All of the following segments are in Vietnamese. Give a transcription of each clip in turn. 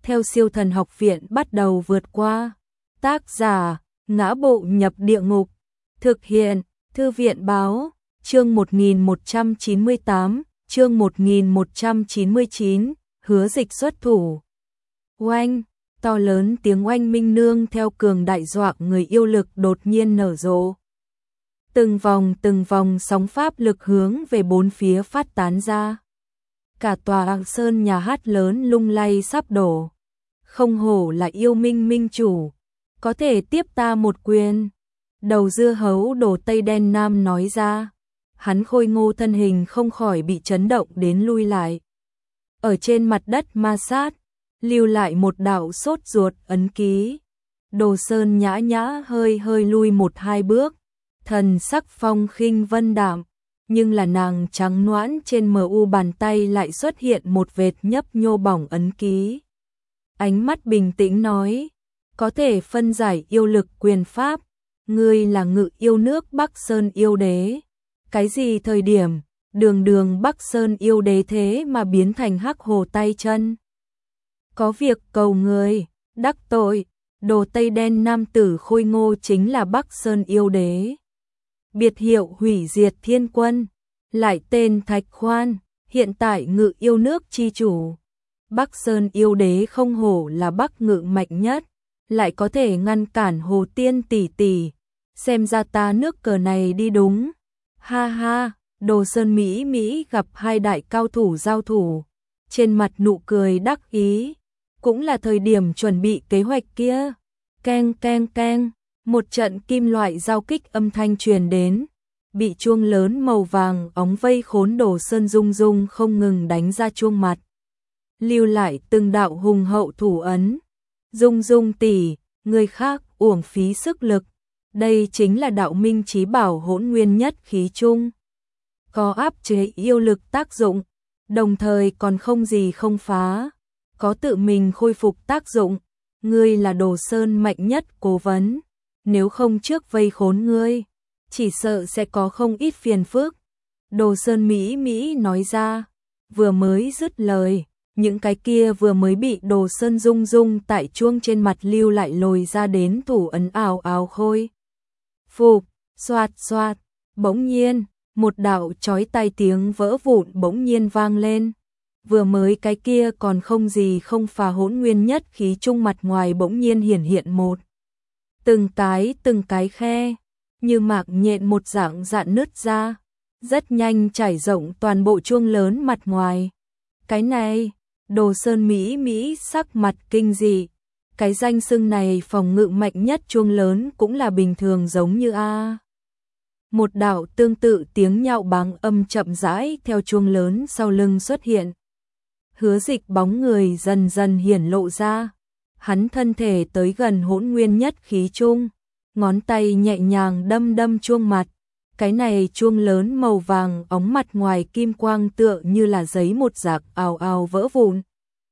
theo Siêu Thần Học Viện bắt đầu vượt qua. Tác giả: Ngã Bộ Nhập Địa Ngục. Thực hiện: Thư viện báo. Chương 1198, chương 1199, Hứa Dịch xuất thủ. Oanh, to lớn tiếng oanh minh nương theo cường đại dọa người yêu lực đột nhiên nở rộ. Từng vòng sóng pháp lực hướng về bốn phía phát tán ra. Cả tòa sơn nhà hát lớn lung lay sắp đổ. Không hổ là yêu minh minh chủ, có thể tiếp ta một quyền. Đầu dưa hấu Đồ Tây Đen Nam nói ra. Hắn khôi ngô thân hình không khỏi bị chấn động đến lui lại. Ở trên mặt đất ma sát, lưu lại một đạo sốt ruột ấn ký. Đồ Sơn nhã nhã hơi lui một hai bước, thần sắc phong khinh vân đạm, nhưng là nàng trắng nõn trên mu bàn tay lại xuất hiện một vệt nhấp nhô bỏng ấn ký. Ánh mắt bình tĩnh nói, có thể phân giải yêu lực quyền pháp, ngươi là Ngự yêu nước Bắc Sơn yêu đế. Cái gì thời điểm, đường Bắc Sơn yêu đế thế mà biến thành Hắc Hồ tay chân. Có việc cầu người, đắc tội. Đồ Tây Đen nam tử khôi ngô chính là Bắc Sơn yêu đế. Biệt hiệu Hủy Diệt Thiên Quân, lại tên Thạch Khoan, hiện tại Ngự yêu nước chi chủ. Bắc Sơn yêu đế không hổ là Bắc Ngự mạnh nhất, lại có thể ngăn cản Hồ Tiên tỷ tỷ. Xem ra ta nước cờ này đi đúng. Ha ha, Đồ Sơn Mỹ gặp hai đại cao thủ giao thủ, trên mặt nụ cười đắc ý. Cũng là thời điểm chuẩn bị kế hoạch kia. Keng keng keng, một trận kim loại giao kích âm thanh truyền đến, bị chuông lớn màu vàng óng vây khốn Đồ Sơn rung không ngừng đánh ra chuông mặt, lưu lại từng đạo hùng hậu thủ ấn. Dung tỷ, người khác uổng phí sức lực, đây chính là đạo minh chí bảo Hỗn Nguyên Nhất Khí chung, có áp chế yêu lực tác dụng, đồng thời còn không gì không phá, có tự mình khôi phục tác dụng. Ngươi là Đồ Sơn mạnh nhất cố vấn, nếu không trước vây khốn ngươi, chỉ sợ sẽ có không ít phiền phức. Đồ Sơn Mỹ nói ra, vừa mới dứt lời, những cái kia vừa mới bị Đồ Sơn rung tại chuông trên mặt lưu lại lồi ra đến thủ ấn ào khôi phục. Xoạt, bỗng nhiên, một đạo chói tai tiếng vỡ vụn bỗng nhiên vang lên. Vừa mới cái kia còn không gì không phá Hỗn Nguyên Nhất Khí chung mặt ngoài bỗng nhiên hiện một. Từng cái khe, như mạc nhện một dạng dạn nứt ra, rất nhanh trải rộng toàn bộ chuông lớn mặt ngoài. Cái này, Đồ Sơn Mỹ sắc mặt kinh dị. Cái danh xưng này phòng ngự mạnh nhất chuông lớn cũng là bình thường giống như a. Một đạo tương tự tiếng nhạo báng âm chậm rãi theo chuông lớn sau lưng xuất hiện. Hứa Dịch bóng người dần hiển lộ ra, hắn thân thể tới gần Hỗn Nguyên Nhất Khí chung, ngón tay nhẹ nhàng đâm chuông mặt. Cái này chuông lớn màu vàng óng mặt ngoài kim quang tựa như là giấy một rạc ào vỡ vụn.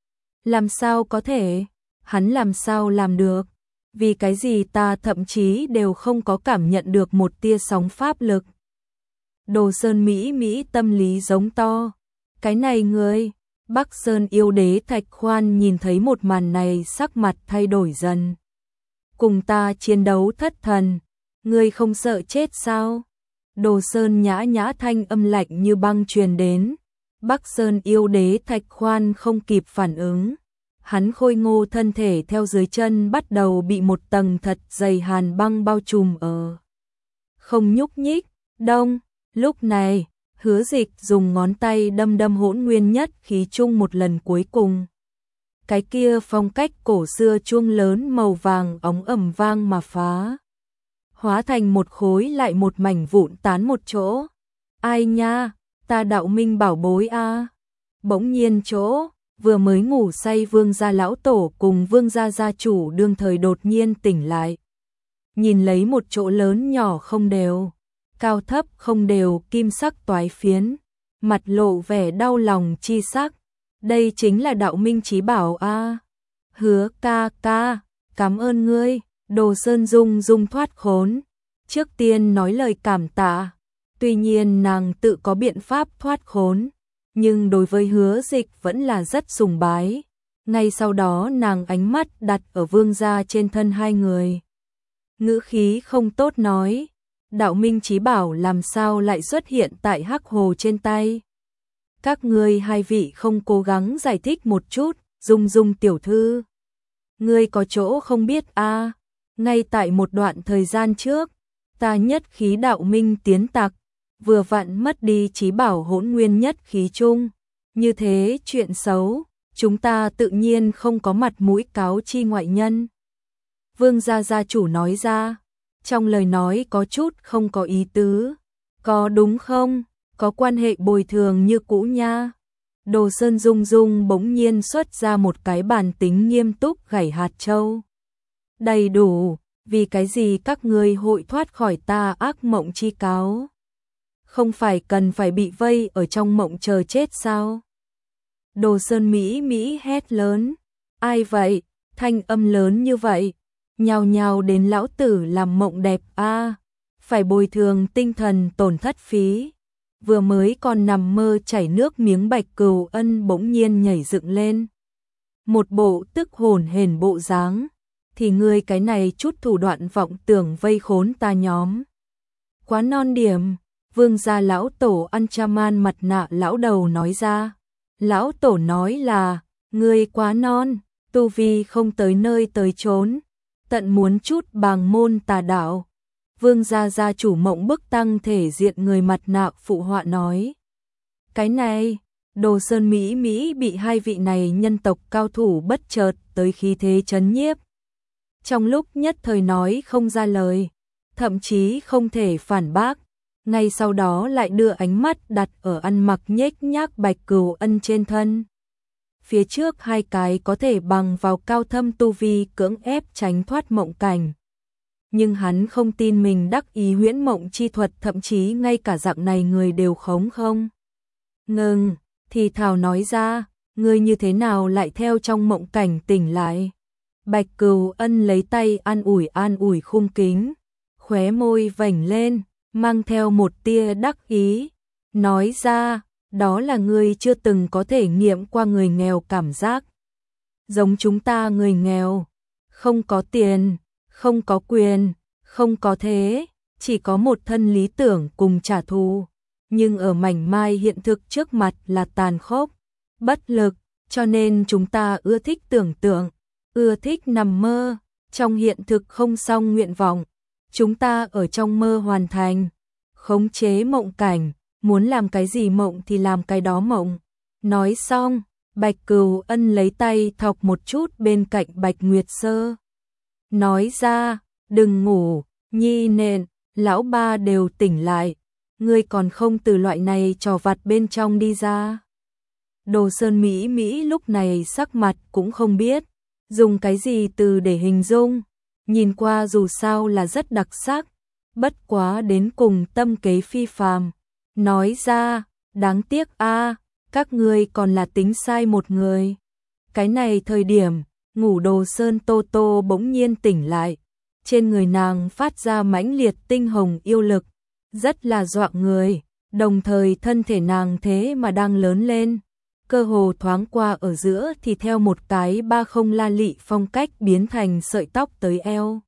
Làm sao có thể? Hắn làm sao làm được? Vì cái gì ta thậm chí đều không có cảm nhận được một tia sóng pháp lực. Đồ Sơn Mỹ tâm lý giống to. Cái này ngươi, Bắc Sơn yêu đế Thạch Khoan nhìn thấy một màn này sắc mặt thay đổi dần. Cùng ta chiến đấu thất thần, ngươi không sợ chết sao? Đồ Sơn nhã thanh âm lạnh như băng truyền đến. Bắc Sơn yêu đế Thạch Khoan không kịp phản ứng. Hắn khôi ngô thân thể theo dưới chân bắt đầu bị một tầng thật dày hàn băng bao trùm ở. Không nhúc nhích, đông, lúc này, Hứa Dịch dùng ngón tay đâm Hỗn Nguyên Nhất Khí chung một lần cuối cùng. Cái kia phong cách cổ xưa chuông lớn màu vàng óng ầm vang mà phá. Hóa thành một khối lại một mảnh vụn tán một chỗ. Ai nha, ta đạo minh bảo bối a. Bỗng nhiên chỗ, vừa mới ngủ say Vương gia lão tổ cùng Vương gia gia chủ đương thời đột nhiên tỉnh lại. Nhìn lấy một chỗ lớn nhỏ không đều, cao thấp không đều kim sắc toái phiến, mặt lộ vẻ đau lòng chi sắc. Đây chính là đạo minh chí bảo a. Hứa ca, cảm ơn ngươi. Đồ Sơn dung thoát khốn, trước tiên nói lời cảm tạ. Tuy nhiên nàng tự có biện pháp thoát khốn, nhưng đối với Hứa Dịch vẫn là rất sùng bái. Ngay sau đó nàng ánh mắt đặt ở Vương gia trên thân hai người. Ngữ khí không tốt nói, đạo minh chí bảo làm sao lại xuất hiện tại hắc hồ trên tay. Các ngươi hai vị không cố gắng giải thích một chút, Dung Dung tiểu thư. Ngươi có chỗ không biết a? Ngay tại một đoạn thời gian trước, ta nhất khí đạo minh tiến tặc, vừa vặn mất đi chí bảo hỗn nguyên nhất khí chung. Như thế chuyện xấu, chúng ta tự nhiên không có mặt mũi cáo chi ngoại nhân. Vương gia gia chủ nói ra, trong lời nói có chút không có ý tứ. Có đúng không? Có quan hệ bồi thường như cũ nha. Đồ Sơn Dung Dung bỗng nhiên xuất ra một cái bản tính nghiêm túc gảy hạt châu. Đầy đủ, vì cái gì các ngươi hội thoát khỏi ta ác mộng chi cáo? Không phải cần phải bị vây ở trong mộng chờ chết sao? Đồ Sơn Mỹ Mỹ hét lớn. Ai vậy? Thanh âm lớn như vậy. Nhào nhào đến lão tử làm mộng đẹp a, phải bồi thường tinh thần tổn thất phí. Vừa mới còn nằm mơ chảy nước miếng Bạch Cừu Ân bỗng nhiên nhảy dựng lên. Một bộ tức hồn hển bộ dáng, thì ngươi cái này chút thủ đoạn vọng tưởng vây khốn ta nhóm. Quá non điểm, Vương gia lão tổ Anchaman mặt nạ lão đầu nói ra. Lão tổ nói là, ngươi quá non, tu vi không tới nơi tới chốn, tận muốn chút bàng môn tà đạo. Vương gia gia chủ mộng bức tăng thể diện người mặt nạ phụ họa nói. Cái này, Đồ Sơn Mỹ Mỹ bị hai vị này nhân tộc cao thủ bất chợt tới khí thế chấn nhiếp. Trong lúc nhất thời nói không ra lời, thậm chí không thể phản bác, ngay sau đó lại đưa ánh mắt đặt ở ăn mặc nhếch nhác Bạch Cừu Ân trên thân. Phía trước hai cái có thể bằng vào cao thâm tu vi cưỡng ép tránh thoát mộng cảnh. Nhưng hắn không tin mình đắc ý huyễn mộng chi thuật, thậm chí ngay cả dạng này người đều khống không. Ngừng, thì thào nói ra, ngươi như thế nào lại theo trong mộng cảnh tỉnh lại? Bạch Cừu Ân lấy tay an ủi khung kính, khóe môi vểnh lên, mang theo một tia đắc ý, nói ra, đó là ngươi chưa từng có thể nghiệm qua người nghèo cảm giác. Giống chúng ta người nghèo, không có tiền, không có quyền, không có thế, chỉ có một thân lý tưởng cùng trả thù. Nhưng ở mảnh mai hiện thực trước mặt là tàn khốc, bất lực, cho nên chúng ta ưa thích tưởng tượng, ưa thích nằm mơ, trong hiện thực không xong nguyện vọng. Chúng ta ở trong mơ hoàn thành, khống chế mộng cảnh, muốn làm cái gì mộng thì làm cái đó mộng. Nói xong, Bạch Cừu Ân lấy tay thọc một chút bên cạnh Bạch Nguyệt Sơ. Nói ra, đừng ngủ, nhi nện, lão ba đều tỉnh lại, ngươi còn không từ loại này trò vặt bên trong đi ra. Đồ Sơn Mỹ Mỹ lúc này sắc mặt cũng không biết, dùng cái gì từ để hình dung, nhìn qua dù sao là rất đặc sắc, bất quá đến cùng tâm kế phi phàm. Nói ra, đáng tiếc a, các ngươi còn là tính sai một người. Cái này thời điểm, ngủ Đồ Sơn Tô Tô bỗng nhiên tỉnh lại, trên người nàng phát ra mãnh liệt tinh hồng yêu lực, rất là dọa người, đồng thời thân thể nàng thế mà đang lớn lên, cơ hồ thoáng qua ở giữa thì theo một cái ba không la lị phong cách biến thành sợi tóc tới eo.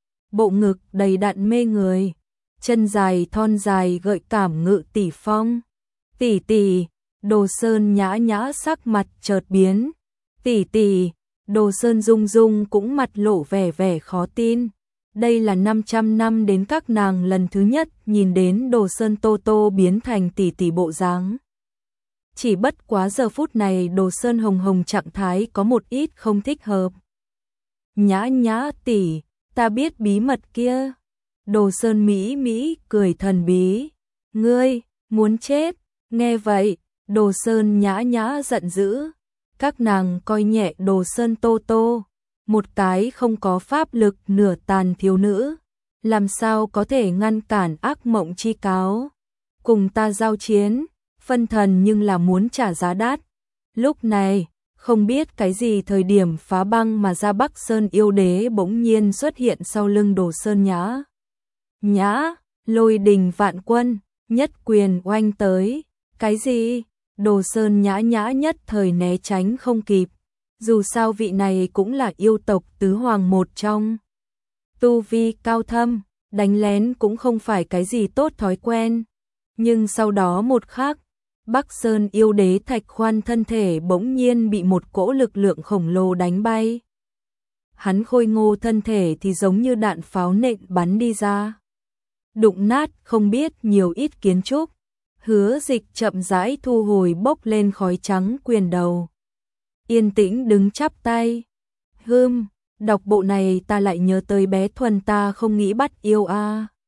Bộ ngực đầy đặn mê người, chân dài thon dài gợi cảm ngự tỷ phong. Tỷ tỷ, Đồ Sơn nhã nhã sắc mặt chợt biến. Tỷ tỷ, Đồ Sơn Dung Dung cũng mặt lộ vẻ vẻ khó tin. Đây là 500 năm đến các nàng lần thứ nhất nhìn đến Đồ Sơn Tô Tô biến thành tỷ tỷ bộ dáng. Chỉ bất quá giờ phút này Đồ Sơn hồng hồng trạng thái có một ít không thích hợp. Nhã nhã tỷ, ta biết bí mật kia. Đồ Sơn Mỹ Mỹ cười thần bí. Ngươi, muốn chết. Nghe vậy, Đồ Sơn nhã nhã giận dữ. Các nàng coi nhẹ Đồ Sơn Tô Tô, một cái không có pháp lực nửa tàn thiếu nữ, làm sao có thể ngăn cản ác mộng chi cáo. Cùng ta giao chiến, phân thần nhưng là muốn trả giá đắt. Lúc này, không biết cái gì thời điểm phá băng mà ra Bắc Sơn yêu đế bỗng nhiên xuất hiện sau lưng Đồ Sơn nhã. Nhã, lôi đình vạn quân, nhất quyền oanh tới. Cái gì? Đồ Sơn nhã nhã nhất thời né tránh không kịp, Dù sao vị này cũng là yêu tộc tứ hoàng một trong. Tu vi cao thâm, đánh lén cũng không phải cái gì tốt thói quen. Nhưng sau đó một khắc, Bắc Sơn yêu đế Thạch Khoan thân thể bỗng nhiên bị một cỗ lực lượng khổng lồ đánh bay. Hắn khôi ngô thân thể thì giống như đạn pháo nện bắn đi ra. Đụng nát không biết nhiều ít kiến trúc. Hứa Dịch chậm rãi thu hồi bốc lên khói trắng quyền đầu. Yên tĩnh đứng chắp tay. Đọc bộ này ta lại nhớ tới bé Thuần ta không nghĩ bắt yêu a.